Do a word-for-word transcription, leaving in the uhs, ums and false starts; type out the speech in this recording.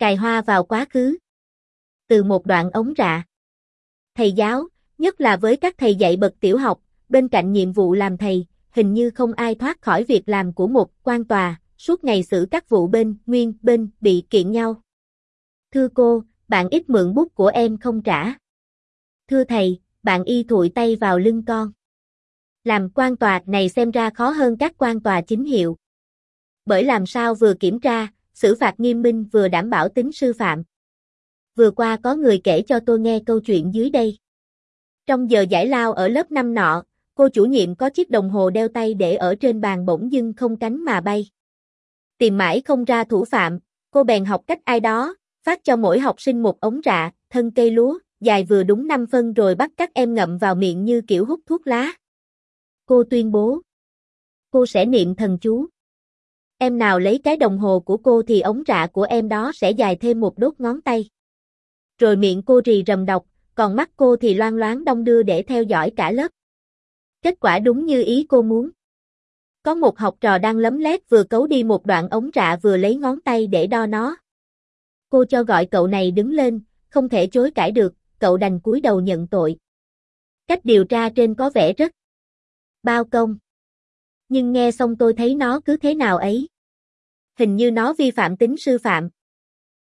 Cài hoa vào quá khứ. Từ một đoạn ống rạ. Thầy giáo, nhất là với các thầy dạy bậc tiểu học, bên cạnh nhiệm vụ làm thầy, hình như không ai thoát khỏi việc làm của một quan tòa, suốt ngày xử các vụ bên, nguyên, bên, bị kiện nhau. Thưa cô, bạn ít mượn bút của em không trả. Thưa thầy, bạn y thụi tay vào lưng con. Làm quan tòa này xem ra khó hơn các quan tòa chính hiệu. Bởi làm sao vừa kiểm tra, xử phạt nghiêm minh vừa đảm bảo tính sư phạm. Vừa qua có người kể cho tôi nghe câu chuyện dưới đây. Trong giờ giải lao ở lớp năm nọ, cô chủ nhiệm có chiếc đồng hồ đeo tay để ở trên bàn bỗng dưng không cánh mà bay. Tìm mãi không ra thủ phạm, cô bèn học cách ai đó, phát cho mỗi học sinh một ống rạ, thân cây lúa, dài vừa đúng năm phân rồi bắt các em ngậm vào miệng như kiểu hút thuốc lá. Cô tuyên bố, cô sẽ niệm thần chú. Em nào lấy cái đồng hồ của cô thì ống rạ của em đó sẽ dài thêm một đốt ngón tay. Rồi miệng cô rì rầm đọc, còn mắt cô thì loang loáng đong đưa để theo dõi cả lớp. Kết quả đúng như ý cô muốn. Có một học trò đang lấm lét vừa cấu đi một đoạn ống rạ vừa lấy ngón tay để đo nó. Cô cho gọi cậu này đứng lên, không thể chối cãi được, cậu đành cúi đầu nhận tội. Cách điều tra trên có vẻ rất bao công. Nhưng nghe xong tôi thấy nó cứ thế nào ấy. Hình như nó vi phạm tính sư phạm.